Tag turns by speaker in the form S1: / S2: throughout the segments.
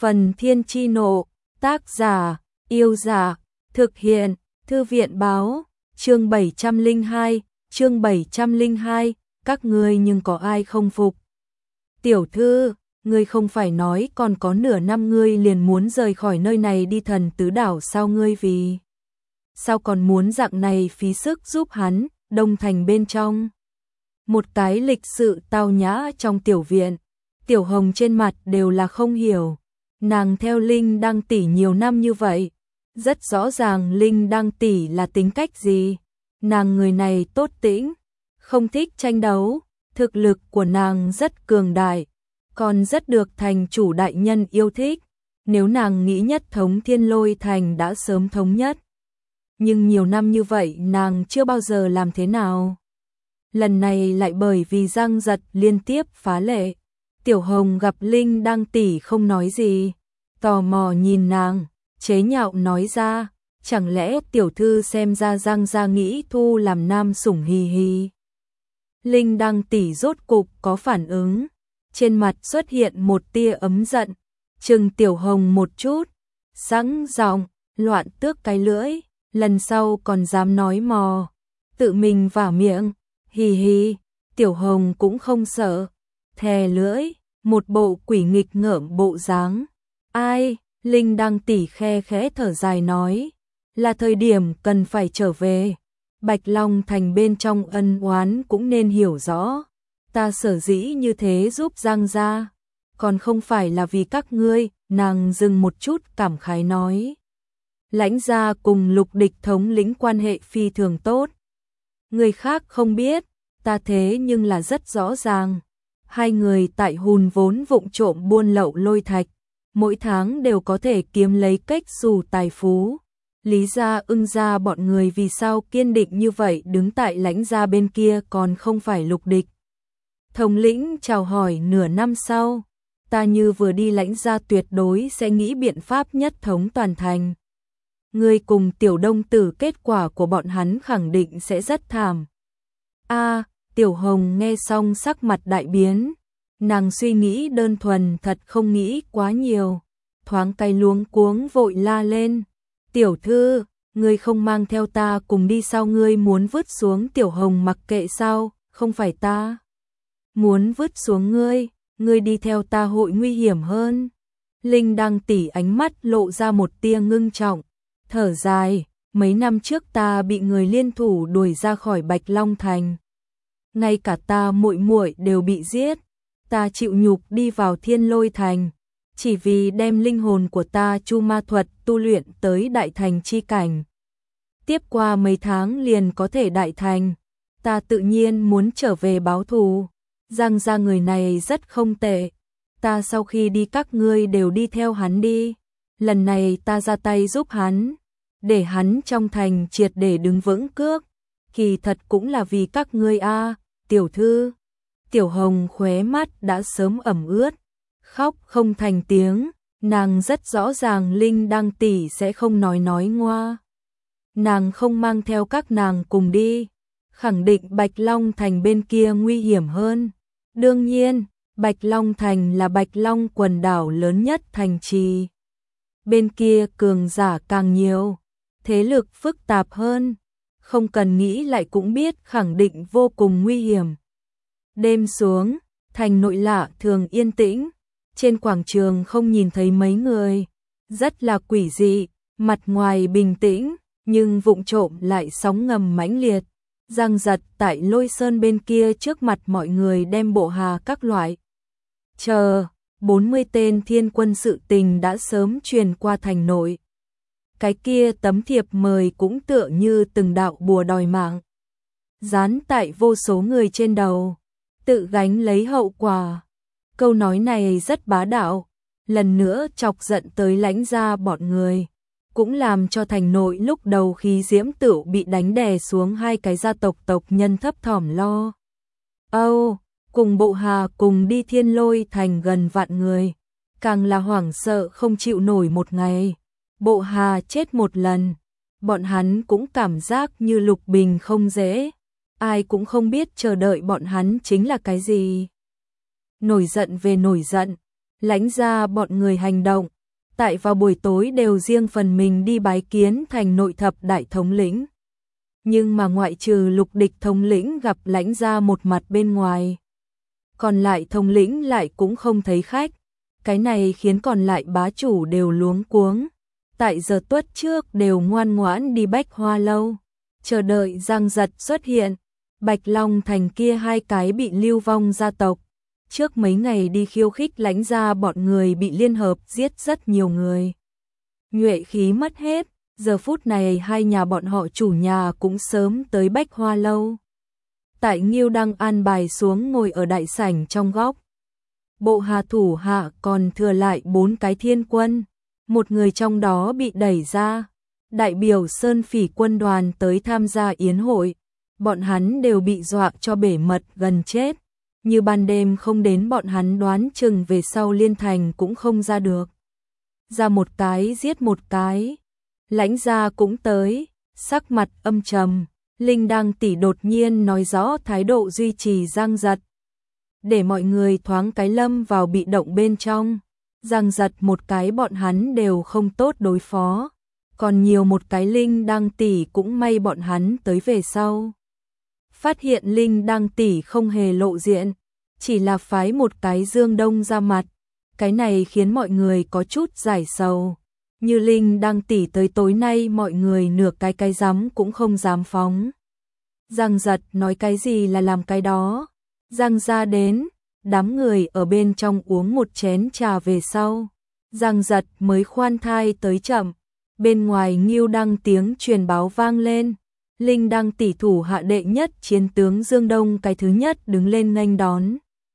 S1: Phần Thiên Chi Nộ, tác giả, Yêu Giả, thực hiện, Thư viện báo, chương 702, các ngươi nhưng có ai không phục. Tiểu thư, ngươi không phải nói còn có nửa năm ngươi liền muốn rời khỏi nơi này đi Thần Tứ Đảo sao, ngươi vì sao còn muốn dạng này phí sức giúp hắn, Đông Thành bên trong. Một cái lịch sự tao nhã trong tiểu viện, Tiểu Hồng trên mặt đều là không hiểu. Nàng theo Linh Đăng tỷ nhiều năm như vậy, rất rõ ràng Linh Đăng tỷ là tính cách gì. Nàng người này tốt tĩnh, không thích tranh đấu, thực lực của nàng rất cường đại, còn rất được thành chủ đại nhân yêu thích. Nếu nàng nghĩ nhất thống Thiên Lôi Thành đã sớm thống nhất. Nhưng nhiều năm như vậy nàng chưa bao giờ làm thế nào. Lần này lại bởi vì Giang Giật liên tiếp phá lệ. Tiểu Hồng gặp Linh Đăng tỷ không nói gì, tò mò nhìn nàng, chế nhạo nói ra, chẳng lẽ tiểu thư xem ra Giang gia nghĩ thu làm nam sủng hì hì. Linh Đăng tỷ rốt cục có phản ứng, trên mặt xuất hiện một tia ấm giận, trừng Tiểu Hồng một chút, sẵn giọng, loạn tước cái lưỡi, lần sau còn dám nói mò, tự mình vả miệng, hì hì. Tiểu Hồng cũng không sợ, thè lưỡi, một bộ quỷ nghịch ngợm bộ dáng. Ai? Linh Đăng tỷ khe khẽ thở dài nói, là thời điểm cần phải trở về. Bạch Long Thành bên trong ân oán cũng nên hiểu rõ. Ta sở dĩ như thế giúp Giang gia, còn không phải là vì các ngươi. Nàng dừng một chút cảm khái nói, Lãnh gia cùng Lục Địch thống lĩnh quan hệ phi thường tốt. Người khác không biết, ta thế nhưng là rất rõ ràng. Hai người tại Hùn vốn vụng trộm buôn lậu lôi thạch, mỗi tháng đều có thể kiếm lấy cách xù tài phú. Lý gia, Ưng gia bọn người vì sao kiên định như vậy đứng tại Lãnh gia bên kia, còn không phải Lục Địch thống lĩnh chào hỏi nửa năm sau. Ta như vừa đi Lãnh gia tuyệt đối sẽ nghĩ biện pháp nhất thống toàn thành. Ngươi cùng Tiểu Đông Tử, kết quả của bọn hắn khẳng định sẽ rất thảm. Tiểu Hồng nghe xong sắc mặt đại biến, nàng suy nghĩ đơn thuần thật không nghĩ quá nhiều, thoáng cái luống cuống vội la lên, tiểu thư, ngươi không mang theo ta cùng đi sao, ngươi muốn vứt xuống Tiểu Hồng mặc kệ sao, không phải ta muốn vứt xuống ngươi đi theo ta hội nguy hiểm hơn. Linh Đăng tỷ ánh mắt lộ ra một tia ngưng trọng, thở dài, mấy năm trước ta bị người liên thủ đuổi ra khỏi Bạch Long Thành. Ngay cả ta muội muội đều bị giết, ta chịu nhục đi vào Thiên Lôi Thành, chỉ vì đem linh hồn của ta chu ma thuật tu luyện tới đại thành chi cảnh. Tiếp qua mấy tháng liền có thể đại thành, ta tự nhiên muốn trở về báo thù. Giang gia người này rất không tệ, ta sau khi đi các ngươi đều đi theo hắn đi, lần này ta ra tay giúp hắn, để hắn trong thành triệt để đứng vững cước, kỳ thật cũng là vì các ngươi tiểu thư. Tiểu Hồng khóe mắt đã sớm ẩm ướt, khóc không thành tiếng, nàng rất rõ ràng Linh Đăng tỷ sẽ không nói ngoa. Nàng không mang theo các nàng cùng đi, khẳng định Bạch Long Thành bên kia nguy hiểm hơn. Đương nhiên, Bạch Long Thành là Bạch Long quần đảo lớn nhất thành trì. Bên kia cường giả càng nhiều, thế lực phức tạp hơn, không cần nghĩ lại cũng biết khẳng định vô cùng nguy hiểm. Đêm xuống, thành nội lạ thường yên tĩnh, trên quảng trường không nhìn thấy mấy người, rất là quỷ dị, mặt ngoài bình tĩnh, nhưng vụng trộm lại sóng ngầm mãnh liệt. Giang Giật tại Lôi Sơn bên kia trước mặt mọi người đem bộ hà các loại 40 tên thiên quân sự tình đã sớm truyền qua thành nội. Cái kia tấm thiệp mời cũng tựa như từng đạo bùa đòi mạng, dán tại vô số người trên đầu, tự gánh lấy hậu quả. Câu nói này rất bá đạo, lần nữa chọc giận tới Lãnh gia bọn người, cũng làm cho thành nội lúc đầu khí diễm tửu bị đánh đè xuống hai cái gia tộc nhân thấp thỏm lo. Cùng bộ hà cùng đi Thiên Lôi Thành gần vạn người, càng là hoảng sợ không chịu nổi một ngày. Bộ hà chết một lần, bọn hắn cũng cảm giác như lục bình không dễ, ai cũng không biết chờ đợi bọn hắn chính là cái gì. Nổi giận về nổi giận, Lãnh gia bọn người hành động, tại vào buổi tối đều riêng phần mình đi bái kiến thành nội thập đại thống lĩnh. Nhưng mà ngoại trừ Lục Địch thống lĩnh gặp Lãnh gia một mặt bên ngoài, còn lại thống lĩnh lại cũng không thấy khách. Cái này khiến còn lại bá chủ đều luống cuống. Tại giờ tuất trước đều ngoan ngoãn đi Bách Hoa lâu, chờ đợi Giang Giật xuất hiện. Bạch Long Thành kia hai cái bị lưu vong gia tộc, trước mấy ngày đi khiêu khích Lãnh gia bọn người bị liên hợp giết rất nhiều người. Nhuệ khí mất hết, giờ phút này hai nhà bọn họ chủ nhà cũng sớm tới Bách Hoa lâu. Tại Nghiêu đang an bài xuống ngồi ở đại sảnh trong góc. Bộ hạ thủ hạ còn thừa lại 4 cái thiên quân, một người trong đó bị đẩy ra, đại biểu Sơn Phỉ quân đoàn tới tham gia yến hội, bọn hắn đều bị dọa cho bể mật gần chết, như ban đêm không đến bọn hắn đoán chừng về sau Liên Thành cũng không ra được. Ra một cái giết một cái, Lãnh gia cũng tới, sắc mặt âm trầm, Linh Đăng tỷ đột nhiên nói rõ thái độ duy trì Giang Giật, để mọi người thoáng cái lâm vào bị động bên trong. Giang Giật một cái bọn hắn đều không tốt đối phó, còn nhiều một cái Linh Đăng tỷ cũng may bọn hắn tới về sau. Phát hiện Linh Đăng tỷ không hề lộ diện, chỉ là phái một cái Dương Đông ra mặt, cái này khiến mọi người có chút giải sầu. Như Linh Đăng tỷ tới tối nay mọi người nửa cái dám cũng không dám phóng. Giang Giật nói cái gì là làm cái đó. Giang gia đến, đám người ở bên trong uống một chén trà về sau. Giang Giật mới khoan thai tới chậm, bên ngoài Nghiêu Đăng tiếng truyền báo vang lên. Linh Đăng tỷ thủ hạ đệ nhất chiến tướng Dương Đông cái thứ nhất đứng lên nghênh đón.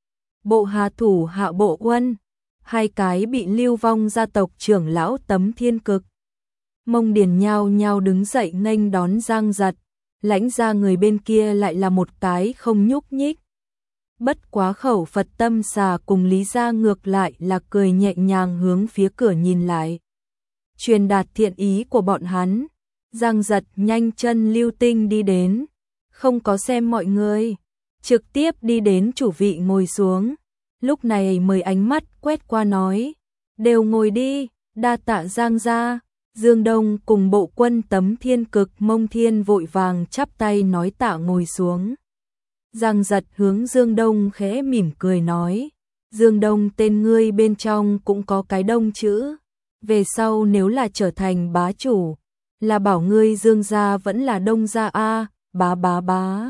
S1: Bộ hạ thủ hạ Bộ Quân, hai cái bị lưu vong gia tộc trưởng lão Tấm Thiên Cực. Mông Điền nhao nhao đứng dậy nghênh đón Giang Giật, Lãnh gia người bên kia lại là một cái không nhúc nhích. Bất quá Khẩu Phật Tâm Xà cùng Lý gia ngược lại là cười nhẹ nhàng hướng phía cửa nhìn lại, truyền đạt thiện ý của bọn hắn. Giang Giật nhanh chân lưu tinh đi đến, không có xem mọi người, trực tiếp đi đến chủ vị ngồi xuống. Lúc này mới ánh mắt quét qua nói, đều ngồi đi, đa tạ Giang gia. Dương Đông cùng Bộ Quân Tấm Thiên Cực Mông Thiên vội vàng chắp tay nói tạ ngồi xuống. Giang Giật hướng Dương Đông khẽ mỉm cười nói, Dương Đông tên ngươi bên trong cũng có cái Đông chữ, về sau nếu là trở thành bá chủ, là bảo ngươi Dương gia vẫn là Đông gia a, bá.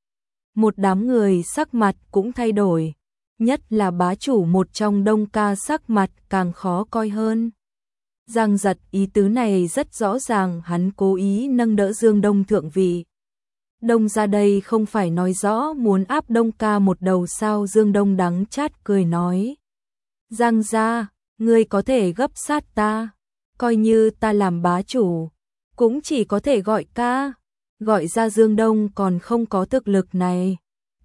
S1: Một đám người sắc mặt cũng thay đổi, nhất là bá chủ một trong Đông ca sắc mặt càng khó coi hơn. Giang Giật ý tứ này rất rõ ràng, hắn cố ý nâng đỡ Dương Đông thượng vị. Đông ra đây không phải nói rõ muốn áp Đông ca một đầu sao? Dương Đông đắng chát cười nói, Giang gia, ngươi có thể gấp sát ta, coi như ta làm bá chủ, cũng chỉ có thể gọi ca, gọi ra Dương Đông còn không có thực lực này.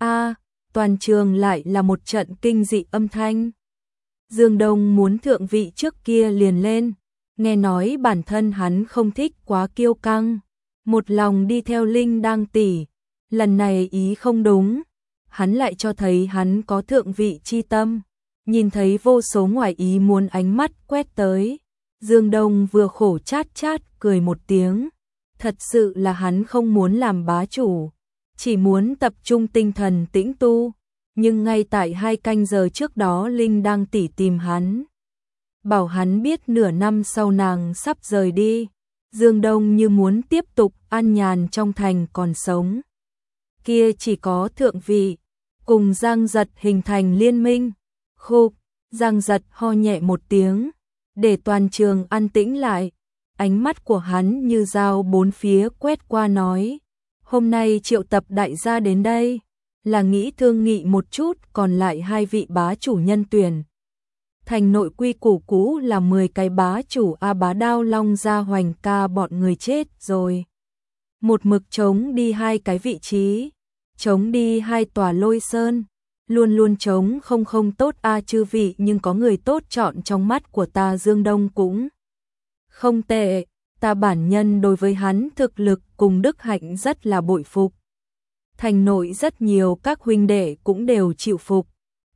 S1: Toàn trường lại là một trận kinh dị âm thanh. Dương Đông muốn thượng vị trước kia liền lên, nghe nói bản thân hắn không thích quá kiêu căng, một lòng đi theo Linh Đăng tỷ, lần này ý không đúng, hắn lại cho thấy hắn có thượng vị chi tâm. Nhìn thấy vô số ngoài ý muốn ánh mắt quét tới, Dương Đông vừa khổ chát cười một tiếng, thật sự là hắn không muốn làm bá chủ, chỉ muốn tập trung tinh thần tĩnh tu. Nhưng ngay tại 2 canh giờ trước đó Linh Đăng tỷ tìm hắn, bảo hắn biết nửa năm sau nàng sắp rời đi. Dương Đông như muốn tiếp tục an nhàn trong thành còn sống, kia chỉ có thượng vị, cùng Giang Giật hình thành liên minh. Khục, Giang Giật ho nhẹ một tiếng, để toàn trường an tĩnh lại, ánh mắt của hắn như dao bốn phía quét qua nói, hôm nay triệu tập đại gia đến đây, là nghĩ thương nghị một chút còn lại 2 vị bá chủ nhân tuyển. Thành nội quy củ cũ là 10 cái bá chủ Bá Đao Long gia Hoành ca bọn người chết rồi. Một mực chống đi 2 cái vị trí, chống đi 2 tòa Lôi Sơn, luôn chống không tốt chư vị, nhưng có người tốt chọn trong mắt của ta. Dương Đông cũng không tệ, ta bản nhân đối với hắn thực lực cùng đức hạnh rất là bội phục. Thành nội rất nhiều các huynh đệ cũng đều chịu phục,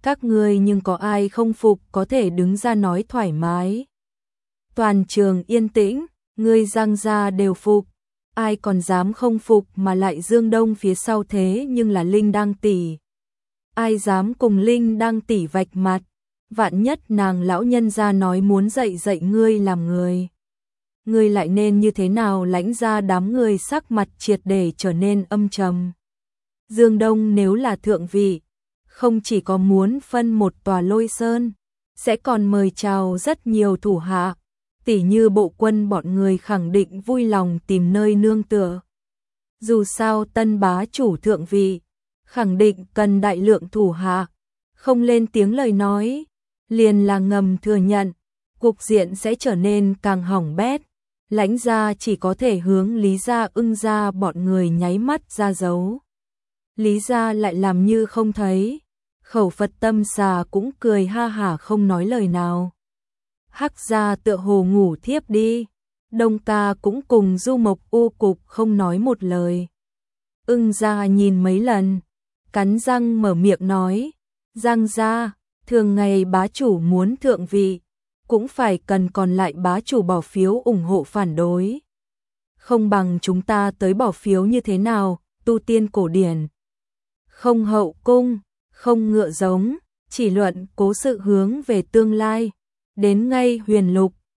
S1: các ngươi nhưng có ai không phục có thể đứng ra nói thoải mái. Toàn trường yên tĩnh, ngươi Giang gia đều phục, ai còn dám không phục mà lại Dương Đông phía sau thế nhưng là Linh Đăng tỷ. Ai dám cùng Linh Đăng tỷ vạch mặt, vạn nhất nàng lão nhân gia nói muốn dạy dạy ngươi làm người. Ngươi lại nên như thế nào? Lãnh gia đám người sắc mặt triệt để trở nên âm trầm. Dương Đông nếu là thượng vị, không chỉ có muốn phân một tòa Lôi Sơn, sẽ còn mời chào rất nhiều thủ hạ, tỉ như bộ quân bọn người khẳng định vui lòng tìm nơi nương tựa. Dù sao tân bá chủ thượng vị, khẳng định cần đại lượng thủ hạ, không lên tiếng lời nói, liền là ngầm thừa nhận, cục diện sẽ trở nên càng hỏng bét. Lãnh gia chỉ có thể hướng Lý gia Ưng gia bọn người nháy mắt ra dấu. Lý gia lại làm như không thấy, Khẩu Phật Tâm Xà cũng cười ha hả không nói lời nào. Hắc gia tựa hồ ngủ thiếp đi, Đông ca cũng cùng Du Mộc u cục không nói một lời. Ưng gia nhìn mấy lần, cắn răng mở miệng nói, Giang gia, thường ngày bá chủ muốn thượng vị, cũng phải cần còn lại bá chủ bỏ phiếu ủng hộ phản đối. Không bằng chúng ta tới bỏ phiếu như thế nào, tu tiên cổ điển. Không hậu cung, không ngựa giống, chỉ luận cố sự hướng về tương lai. Đến ngay huyền lục,